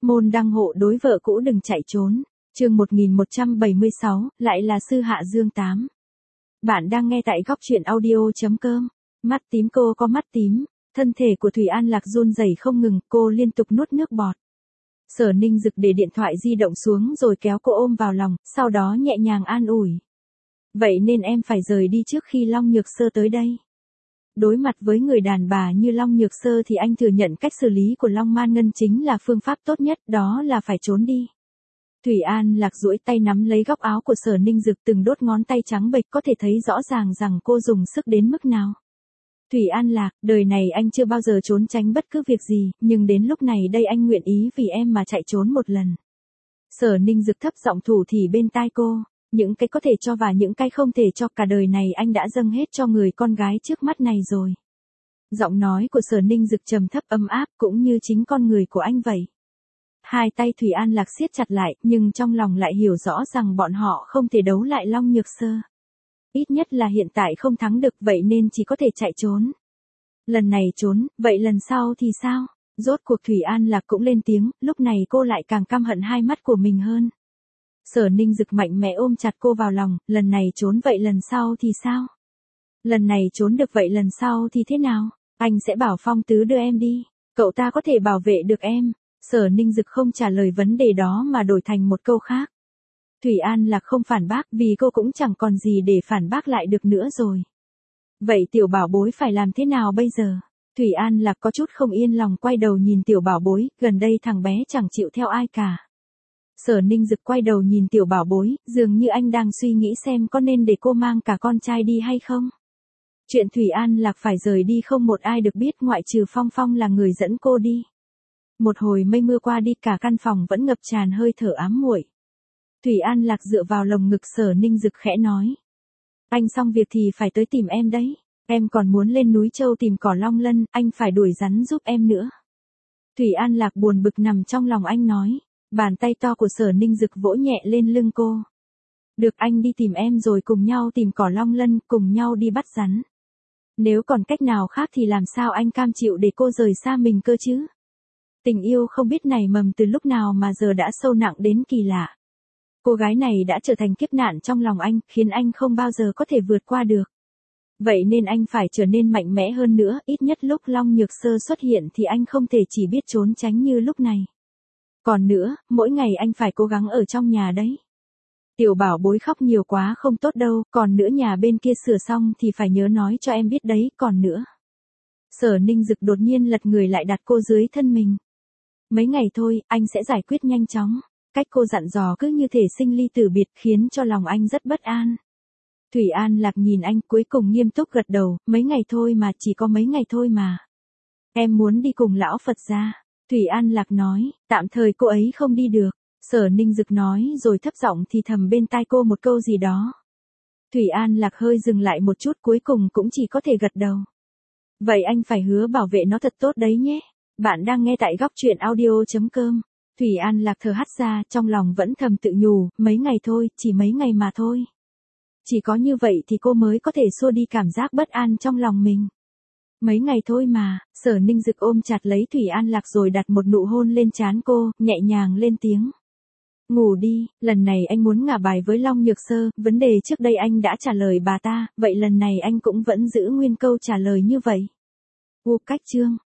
Môn đăng hộ đối vợ cũ đừng chạy trốn. Chương 1176, lại là sư hạ dương 8. Bạn đang nghe tại góc truyện audio.com. Mắt tím, cô có mắt tím. Thân thể của Thủy An Lạc run rẩy không ngừng, cô liên tục nuốt nước bọt. Sở Ninh Dực để điện thoại di động xuống rồi kéo cô ôm vào lòng, sau đó nhẹ nhàng an ủi. Vậy nên em phải rời đi trước khi Long Nhược Sơ tới đây. Đối mặt với người đàn bà như Long Nhược Sơ thì anh thừa nhận cách xử lý của Long Man Ngân chính là phương pháp tốt nhất, đó là phải trốn đi. Thủy An Lạc duỗi tay nắm lấy góc áo của Sở Ninh Dực, từng đốt ngón tay trắng bệch có thể thấy rõ ràng rằng cô dùng sức đến mức nào. Thủy An Lạc, đời này anh chưa bao giờ trốn tránh bất cứ việc gì, nhưng đến lúc này đây anh nguyện ý vì em mà chạy trốn một lần. Sở Ninh Dực thấp giọng thủ thỉ bên tai cô, những cái có thể cho và những cái không thể cho, cả đời này anh đã dâng hết cho người con gái trước mắt này rồi. Giọng nói của Sở Ninh Dực trầm thấp ấm áp cũng như chính con người của anh vậy. Hai tay Thủy An Lạc siết chặt lại, nhưng trong lòng lại hiểu rõ rằng bọn họ không thể đấu lại Long Nhược Sơ. Ít nhất là hiện tại không thắng được, vậy nên chỉ có thể chạy trốn. Lần này trốn, vậy lần sau thì sao? Rốt cuộc Thủy An Lạc cũng lên tiếng, lúc này cô lại càng căm hận hai mắt của mình hơn. Sở Ninh Dực mạnh mẽ ôm chặt cô vào lòng, lần này trốn vậy lần sau thì sao? Lần này trốn được vậy lần sau thì thế nào? Anh sẽ bảo Phong Tứ đưa em đi, cậu ta có thể bảo vệ được em. Sở Ninh Dực không trả lời vấn đề đó mà đổi thành một câu khác. Thủy An Lạc không phản bác vì cô cũng chẳng còn gì để phản bác lại được nữa rồi. Vậy tiểu bảo bối phải làm thế nào bây giờ? Thủy An Lạc có chút không yên lòng quay đầu nhìn tiểu bảo bối, gần đây thằng bé chẳng chịu theo ai cả. Sở Ninh Dực quay đầu nhìn tiểu bảo bối, dường như anh đang suy nghĩ xem có nên để cô mang cả con trai đi hay không. Chuyện Thủy An Lạc phải rời đi không một ai được biết ngoại trừ Phong Phong là người dẫn cô đi. Một hồi mây mưa qua đi, cả căn phòng vẫn ngập tràn hơi thở ám muội. Thủy An Lạc dựa vào lồng ngực Sở Ninh Dực khẽ nói. Anh xong việc thì phải tới tìm em đấy. Em còn muốn lên núi Châu tìm cỏ long lân, anh phải đuổi rắn giúp em nữa. Thủy An Lạc buồn bực nằm trong lòng anh nói. Bàn tay to của Sở Ninh Dực vỗ nhẹ lên lưng cô. Được, anh đi tìm em rồi cùng nhau tìm cỏ long lân, cùng nhau đi bắt rắn. Nếu còn cách nào khác thì làm sao anh cam chịu để cô rời xa mình cơ chứ? Tình yêu không biết nảy mầm từ lúc nào mà giờ đã sâu nặng đến kỳ lạ. Cô gái này đã trở thành kiếp nạn trong lòng anh, khiến anh không bao giờ có thể vượt qua được. Vậy nên anh phải trở nên mạnh mẽ hơn nữa, ít nhất lúc Long Nhược Sơ xuất hiện thì anh không thể chỉ biết trốn tránh như lúc này. Còn nữa, mỗi ngày anh phải cố gắng ở trong nhà đấy. Tiểu bảo bối khóc nhiều quá không tốt đâu, còn nữa nhà bên kia sửa xong thì phải nhớ nói cho em biết đấy, còn nữa. Sở Ninh Dực đột nhiên lật người lại đặt cô dưới thân mình. Mấy ngày thôi, anh sẽ giải quyết nhanh chóng. Cách cô dặn dò cứ như thể sinh ly tử biệt khiến cho lòng anh rất bất an. Thủy An Lạc nhìn anh cuối cùng nghiêm túc gật đầu, mấy ngày thôi mà, chỉ có mấy ngày thôi mà. Em muốn đi cùng lão Phật gia. Thủy An Lạc nói, tạm thời cô ấy không đi được. Sở Ninh Dực nói rồi thấp giọng thì thầm bên tai cô một câu gì đó. Thủy An Lạc hơi dừng lại một chút, cuối cùng cũng chỉ có thể gật đầu. Vậy anh phải hứa bảo vệ nó thật tốt đấy nhé. Bạn đang nghe tại góc truyện audio.com. Thủy An Lạc thở hắt ra, trong lòng vẫn thầm tự nhủ, mấy ngày thôi, chỉ mấy ngày mà thôi. Chỉ có như vậy thì cô mới có thể xua đi cảm giác bất an trong lòng mình. Mấy ngày thôi mà. Sở Ninh Dực ôm chặt lấy Thủy An Lạc rồi đặt một nụ hôn lên trán cô, nhẹ nhàng lên tiếng. Ngủ đi, lần này anh muốn ngả bài với Long Nhược Sơ, vấn đề trước đây anh đã trả lời bà ta, vậy lần này anh cũng vẫn giữ nguyên câu trả lời như vậy. Cách chương